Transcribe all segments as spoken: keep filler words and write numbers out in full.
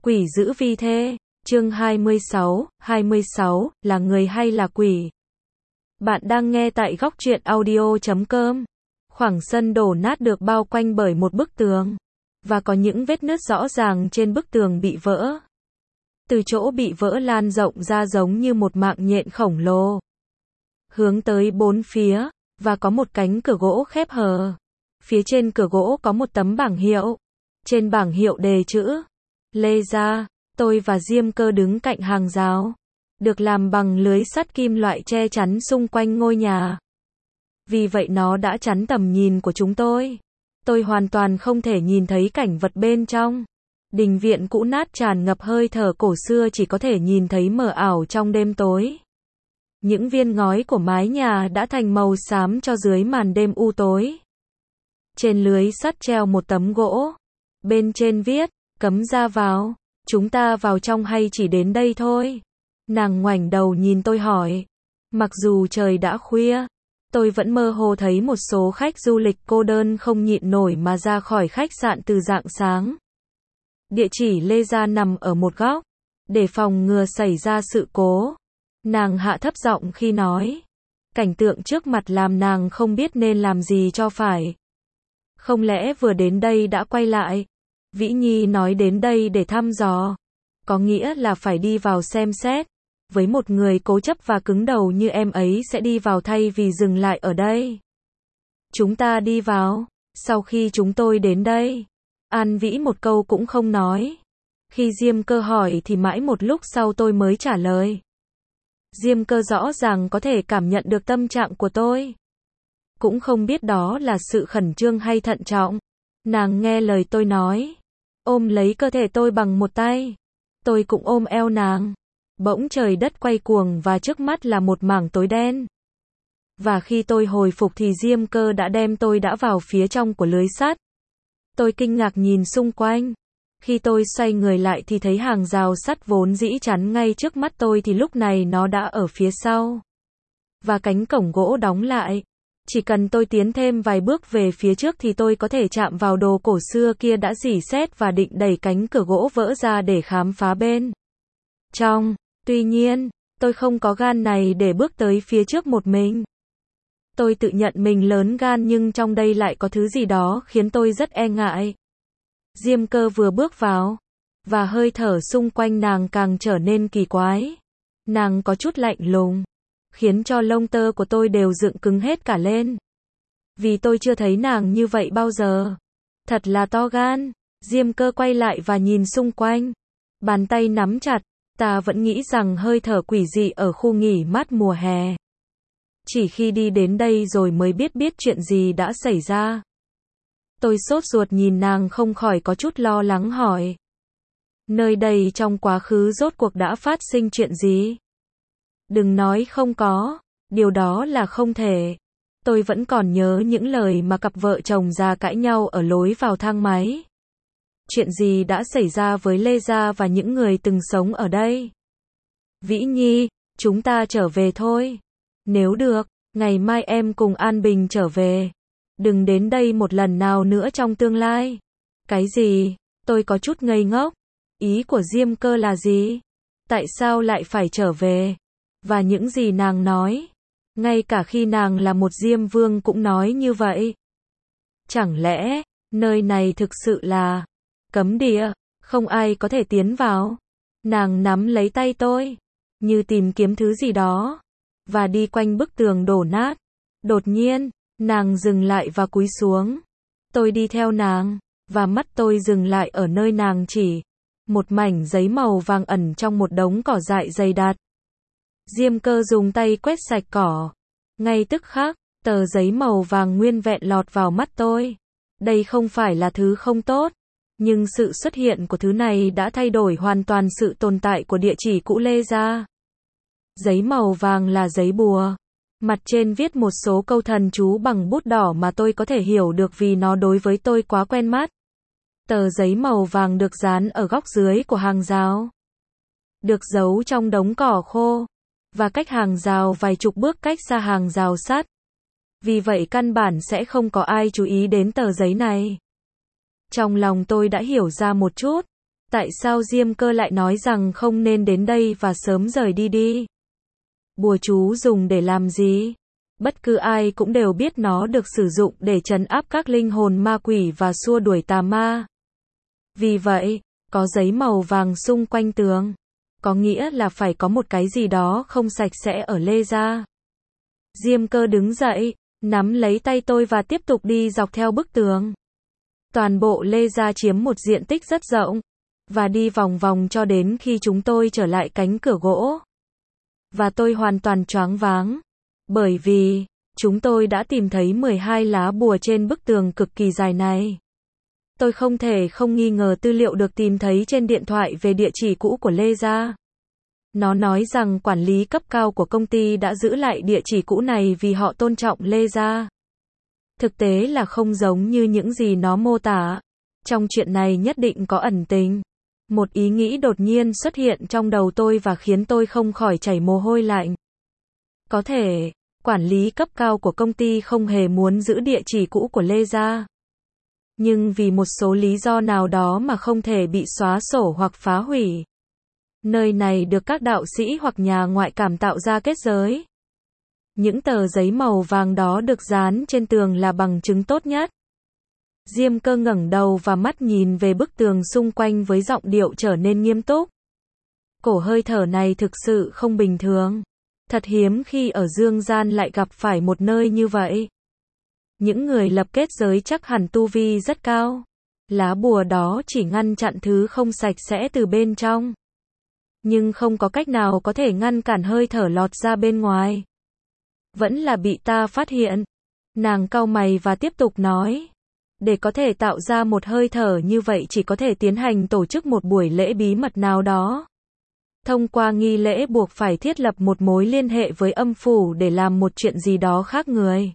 Quỷ dữ vi thê, chương hai mươi sáu, hai mươi sáu, là người hay là quỷ? Bạn đang nghe tại góc truyện audio chấm com. Khoảng sân đổ nát được bao quanh bởi một bức tường, và có những vết nứt rõ ràng trên bức tường bị vỡ. Từ chỗ bị vỡ lan rộng ra giống như một mạng nhện khổng lồ, hướng tới bốn phía, và có một cánh cửa gỗ khép hờ. Phía trên cửa gỗ có một tấm bảng hiệu. Trên bảng hiệu đề chữ Lê Gia. Tôi và Diêm Cơ đứng cạnh hàng rào, được làm bằng lưới sắt kim loại che chắn xung quanh ngôi nhà. Vì vậy nó đã chắn tầm nhìn của chúng tôi. Tôi hoàn toàn không thể nhìn thấy cảnh vật bên trong. Đình viện cũ nát tràn ngập hơi thở cổ xưa, chỉ có thể nhìn thấy mờ ảo trong đêm tối. Những viên ngói của mái nhà đã thành màu xám cho dưới màn đêm u tối. Trên lưới sắt treo một tấm gỗ. Bên trên viết, cấm ra vào. Chúng ta vào trong hay chỉ đến đây thôi? Nàng ngoảnh đầu nhìn tôi hỏi. Mặc dù trời đã khuya, tôi vẫn mơ hồ thấy một số khách du lịch cô đơn không nhịn nổi mà ra khỏi khách sạn từ rạng sáng. Địa chỉ Lê Gia nằm ở một góc, để phòng ngừa xảy ra sự cố. Nàng hạ thấp giọng khi nói. Cảnh tượng trước mặt làm nàng không biết nên làm gì cho phải. Không lẽ vừa đến đây đã quay lại? Vĩ Nhi nói đến đây để thăm dò, có nghĩa là phải đi vào xem xét. Với một người cố chấp và cứng đầu như em ấy sẽ đi vào thay vì dừng lại ở đây. Chúng ta đi vào. Sau khi chúng tôi đến đây, An Vĩ một câu cũng không nói. Khi Diêm Cơ hỏi thì mãi một lúc sau tôi mới trả lời. Diêm Cơ rõ ràng có thể cảm nhận được tâm trạng của tôi. Cũng không biết đó là sự khẩn trương hay thận trọng. Nàng nghe lời tôi nói, ôm lấy cơ thể tôi bằng một tay. Tôi cũng ôm eo nàng. Bỗng trời đất quay cuồng và trước mắt là một mảng tối đen. Và khi tôi hồi phục thì Diêm Cơ đã đem tôi đã vào phía trong của lưới sắt. Tôi kinh ngạc nhìn xung quanh. Khi tôi xoay người lại thì thấy hàng rào sắt vốn dĩ chắn ngay trước mắt tôi thì lúc này nó đã ở phía sau. Và cánh cổng gỗ đóng lại. Chỉ cần tôi tiến thêm vài bước về phía trước thì tôi có thể chạm vào đồ cổ xưa kia đã rỉ sét và định đẩy cánh cửa gỗ vỡ ra để khám phá bên trong. Tuy nhiên, tôi không có gan này để bước tới phía trước một mình. Tôi tự nhận mình lớn gan nhưng trong đây lại có thứ gì đó khiến tôi rất e ngại. Diêm Cơ vừa bước vào, và hơi thở xung quanh nàng càng trở nên kỳ quái. Nàng có chút lạnh lùng, khiến cho lông tơ của tôi đều dựng cứng hết cả lên. Vì tôi chưa thấy nàng như vậy bao giờ. Thật là to gan. Diêm Cơ quay lại và nhìn xung quanh. Bàn tay nắm chặt. Ta vẫn nghĩ rằng hơi thở quỷ dị ở khu nghỉ mát mùa hè. Chỉ khi đi đến đây rồi mới biết biết chuyện gì đã xảy ra. Tôi sốt ruột nhìn nàng không khỏi có chút lo lắng hỏi. Nơi đây trong quá khứ rốt cuộc đã phát sinh chuyện gì? Đừng nói không có, điều đó là không thể. Tôi vẫn còn nhớ những lời mà cặp vợ chồng già cãi nhau ở lối vào thang máy. Chuyện gì đã xảy ra với Lê Gia và những người từng sống ở đây? Vĩ Nhi, chúng ta trở về thôi. Nếu được, ngày mai em cùng An Bình trở về. Đừng đến đây một lần nào nữa trong tương lai. Cái gì? Tôi có chút ngây ngốc. Ý của Diêm Cơ là gì? Tại sao lại phải trở về? Và những gì nàng nói, ngay cả khi nàng là một Diêm Vương cũng nói như vậy. Chẳng lẽ, nơi này thực sự là cấm địa, không ai có thể tiến vào? Nàng nắm lấy tay tôi, như tìm kiếm thứ gì đó, và đi quanh bức tường đổ nát. Đột nhiên, nàng dừng lại và cúi xuống. Tôi đi theo nàng, và mắt tôi dừng lại ở nơi nàng chỉ. Một mảnh giấy màu vàng ẩn trong một đống cỏ dại dày đặc. Diêm Cơ dùng tay quét sạch cỏ. Ngay tức khắc, tờ giấy màu vàng nguyên vẹn lọt vào mắt tôi. Đây không phải là thứ không tốt, nhưng sự xuất hiện của thứ này đã thay đổi hoàn toàn sự tồn tại của địa chỉ cũ Lê Gia. Giấy màu vàng là giấy bùa. Mặt trên viết một số câu thần chú bằng bút đỏ mà tôi có thể hiểu được vì nó đối với tôi quá quen mắt. Tờ giấy màu vàng được dán ở góc dưới của hàng rào, được giấu trong đống cỏ khô, và cách hàng rào vài chục bước cách xa hàng rào sắt. Vì vậy căn bản sẽ không có ai chú ý đến tờ giấy này. Trong lòng tôi đã hiểu ra một chút. Tại sao Diêm Cơ lại nói rằng không nên đến đây và sớm rời đi đi? Bùa chú dùng để làm gì? Bất cứ ai cũng đều biết nó được sử dụng để trấn áp các linh hồn ma quỷ và xua đuổi tà ma. Vì vậy, có giấy màu vàng xung quanh tường. Có nghĩa là phải có một cái gì đó không sạch sẽ ở Lê gia. Diêm Cơ đứng dậy, nắm lấy tay tôi và tiếp tục đi dọc theo bức tường. Toàn bộ Lê gia chiếm một diện tích rất rộng, và đi vòng vòng cho đến khi chúng tôi trở lại cánh cửa gỗ. Và tôi hoàn toàn choáng váng, bởi vì chúng tôi đã tìm thấy mười hai lá bùa trên bức tường cực kỳ dài này. Tôi không thể không nghi ngờ tư liệu được tìm thấy trên điện thoại về địa chỉ cũ của Lê gia. Nó nói rằng quản lý cấp cao của công ty đã giữ lại địa chỉ cũ này vì họ tôn trọng Lê gia. Thực tế là không giống như những gì nó mô tả. Trong chuyện này nhất định có ẩn tình. Một ý nghĩ đột nhiên xuất hiện trong đầu tôi và khiến tôi không khỏi chảy mồ hôi lạnh. Có thể, quản lý cấp cao của công ty không hề muốn giữ địa chỉ cũ của Lê gia. Nhưng vì một số lý do nào đó mà không thể bị xóa sổ hoặc phá hủy. Nơi này được các đạo sĩ hoặc nhà ngoại cảm tạo ra kết giới. Những tờ giấy màu vàng đó được dán trên tường là bằng chứng tốt nhất. Diêm Cơ ngẩng đầu và mắt nhìn về bức tường xung quanh với giọng điệu trở nên nghiêm túc. Cổ hơi thở này thực sự không bình thường. Thật hiếm khi ở dương gian lại gặp phải một nơi như vậy. Những người lập kết giới chắc hẳn tu vi rất cao. Lá bùa đó chỉ ngăn chặn thứ không sạch sẽ từ bên trong. Nhưng không có cách nào có thể ngăn cản hơi thở lọt ra bên ngoài. Vẫn là bị ta phát hiện. Nàng cau mày và tiếp tục nói. Để có thể tạo ra một hơi thở như vậy chỉ có thể tiến hành tổ chức một buổi lễ bí mật nào đó. Thông qua nghi lễ buộc phải thiết lập một mối liên hệ với âm phủ để làm một chuyện gì đó khác người.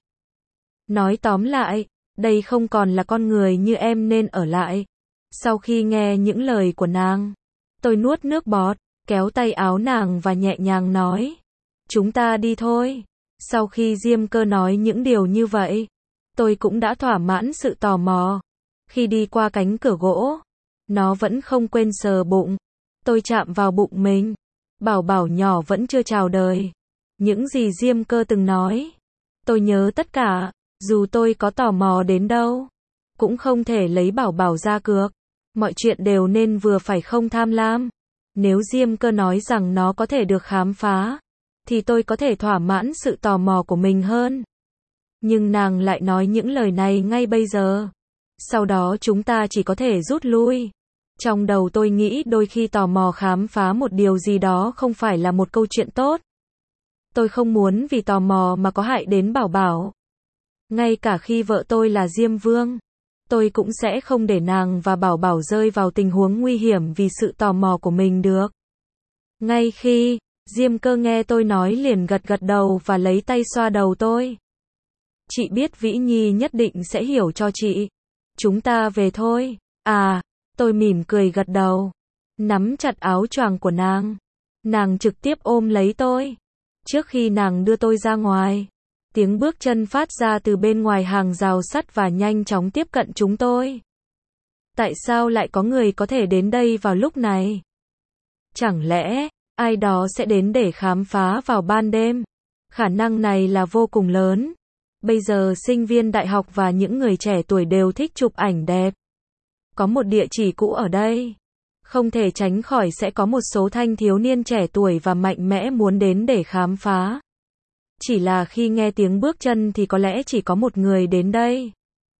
Nói tóm lại, đây không còn là con người như em nên ở lại. Sau khi nghe những lời của nàng, tôi nuốt nước bọt, kéo tay áo nàng và nhẹ nhàng nói. Chúng ta đi thôi. Sau khi Diêm Cơ nói những điều như vậy, tôi cũng đã thỏa mãn sự tò mò. Khi đi qua cánh cửa gỗ, nó vẫn không quên sờ bụng. Tôi chạm vào bụng mình. Bảo bảo nhỏ vẫn chưa chào đời. Những gì Diêm Cơ từng nói, tôi nhớ tất cả. Dù tôi có tò mò đến đâu, cũng không thể lấy bảo bảo ra cược. Mọi chuyện đều nên vừa phải không tham lam. Nếu Diêm Cơ nói rằng nó có thể được khám phá, thì tôi có thể thỏa mãn sự tò mò của mình hơn. Nhưng nàng lại nói những lời này ngay bây giờ. Sau đó chúng ta chỉ có thể rút lui. Trong đầu tôi nghĩ đôi khi tò mò khám phá một điều gì đó không phải là một câu chuyện tốt. Tôi không muốn vì tò mò mà có hại đến bảo bảo. Ngay cả khi vợ tôi là Diêm Vương, tôi cũng sẽ không để nàng và bảo bảo rơi vào tình huống nguy hiểm vì sự tò mò của mình được. Ngay khi Diêm Cơ nghe tôi nói liền gật gật đầu và lấy tay xoa đầu tôi. Chị biết Vĩ Nhi nhất định sẽ hiểu cho chị. Chúng ta về thôi. À, tôi mỉm cười gật đầu, nắm chặt áo choàng của nàng. Nàng trực tiếp ôm lấy tôi. Trước khi nàng đưa tôi ra ngoài, tiếng bước chân phát ra từ bên ngoài hàng rào sắt và nhanh chóng tiếp cận chúng tôi. Tại sao lại có người có thể đến đây vào lúc này? Chẳng lẽ ai đó sẽ đến để khám phá vào ban đêm? Khả năng này là vô cùng lớn. Bây giờ sinh viên đại học và những người trẻ tuổi đều thích chụp ảnh đẹp. Có một địa chỉ cũ ở đây. Không thể tránh khỏi sẽ có một số thanh thiếu niên trẻ tuổi và mạnh mẽ muốn đến để khám phá. Chỉ là khi nghe tiếng bước chân thì có lẽ chỉ có một người đến đây.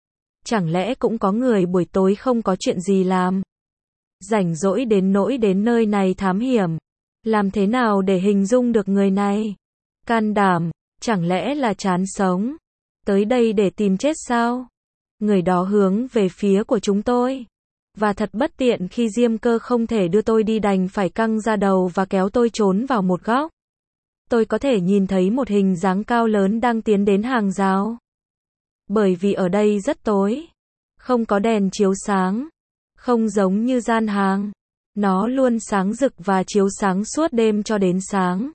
Chẳng lẽ cũng có người buổi tối không có chuyện gì làm, rảnh rỗi đến nỗi đến nơi này thám hiểm. Làm thế nào để hình dung được người này? Can đảm, chẳng lẽ là chán sống? Tới đây để tìm chết sao? Người đó hướng về phía của chúng tôi. Và thật bất tiện khi Diêm Cơ không thể đưa tôi đi đành phải căng ra đầu và kéo tôi trốn vào một góc. Tôi có thể nhìn thấy một hình dáng cao lớn đang tiến đến hàng rào. Bởi vì ở đây rất tối, không có đèn chiếu sáng, không giống như gian hàng. Nó luôn sáng rực và chiếu sáng suốt đêm cho đến sáng.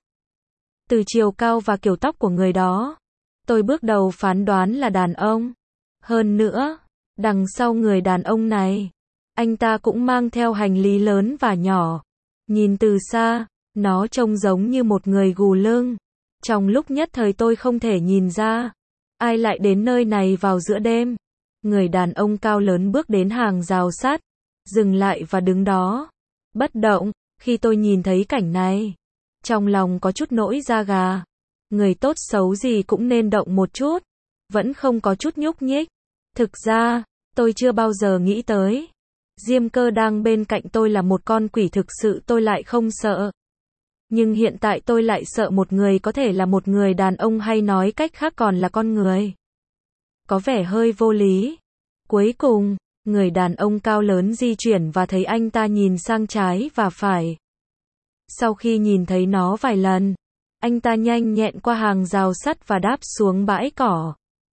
Từ chiều cao và kiểu tóc của người đó, tôi bước đầu phán đoán là đàn ông. Hơn nữa, đằng sau người đàn ông này, Anh ta cũng mang theo hành lý lớn và nhỏ. Nhìn từ xa, nó trông giống như một người gù lưng. Trong lúc nhất thời tôi không thể nhìn ra, ai lại đến nơi này vào giữa đêm. Người đàn ông cao lớn bước đến hàng rào sắt, dừng lại và đứng đó, bất động. Khi tôi nhìn thấy cảnh này, trong lòng có chút nổi da gà. Người tốt xấu gì cũng nên động một chút, vẫn không có chút nhúc nhích. Thực ra, tôi chưa bao giờ nghĩ tới, Diêm Cơ đang bên cạnh tôi là một con quỷ, thực sự tôi lại không sợ. Nhưng hiện tại tôi lại sợ một người có thể là một người đàn ông, hay nói cách khác còn là con người. Có vẻ hơi vô lý. Cuối cùng, người đàn ông cao lớn di chuyển và thấy anh ta nhìn sang trái và phải. Sau khi nhìn thấy nó vài lần, anh ta nhanh nhẹn qua hàng rào sắt và đáp xuống bãi cỏ.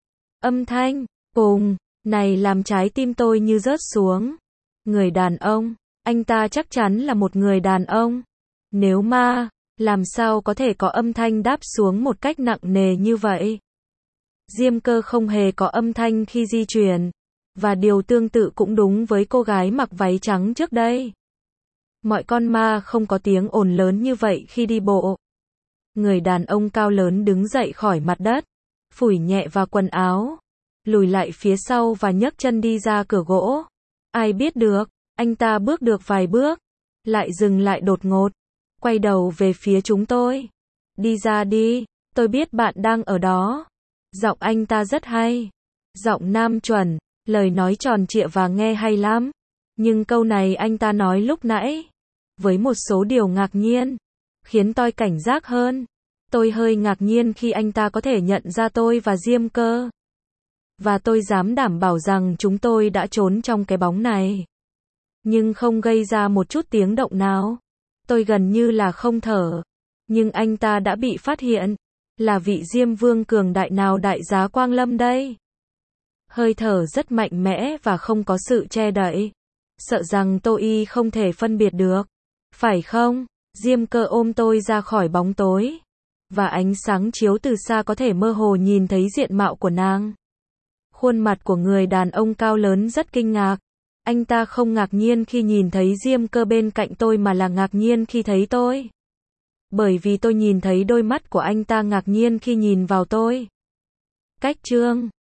Âm thanh, bùng, này làm trái tim tôi như rớt xuống. Người đàn ông, anh ta chắc chắn là một người đàn ông. Nếu ma, làm sao có thể có âm thanh đáp xuống một cách nặng nề như vậy? Diêm Cơ không hề có âm thanh khi di chuyển. Và điều tương tự cũng đúng với cô gái mặc váy trắng trước đây. Mọi con ma không có tiếng ồn lớn như vậy khi đi bộ. Người đàn ông cao lớn đứng dậy khỏi mặt đất, phủi nhẹ vào quần áo, lùi lại phía sau và nhấc chân đi ra cửa gỗ. Ai biết được, anh ta bước được vài bước, lại dừng lại đột ngột, quay đầu về phía chúng tôi. Đi ra đi, tôi biết bạn đang ở đó. Giọng anh ta rất hay. Giọng nam chuẩn, lời nói tròn trịa và nghe hay lắm. Nhưng câu này anh ta nói lúc nãy, với một số điều ngạc nhiên, khiến tôi cảnh giác hơn. Tôi hơi ngạc nhiên khi anh ta có thể nhận ra tôi và Diêm Cơ. Và tôi dám đảm bảo rằng chúng tôi đã trốn trong cái bóng này, nhưng không gây ra một chút tiếng động nào. Tôi gần như là không thở. Nhưng anh ta đã bị phát hiện. Là vị Diêm Vương cường đại nào đại giá Quang Lâm đây? Hơi thở rất mạnh mẽ và không có sự che đậy. Sợ rằng tôi không thể phân biệt được. Phải không? Diêm Cơ ôm tôi ra khỏi bóng tối. Và ánh sáng chiếu từ xa có thể mơ hồ nhìn thấy diện mạo của nàng. Khuôn mặt của người đàn ông cao lớn rất kinh ngạc. Anh ta không ngạc nhiên khi nhìn thấy Diêm Cơ bên cạnh tôi mà là ngạc nhiên khi thấy tôi. Bởi vì tôi nhìn thấy đôi mắt của anh ta ngạc nhiên khi nhìn vào tôi. Cách chương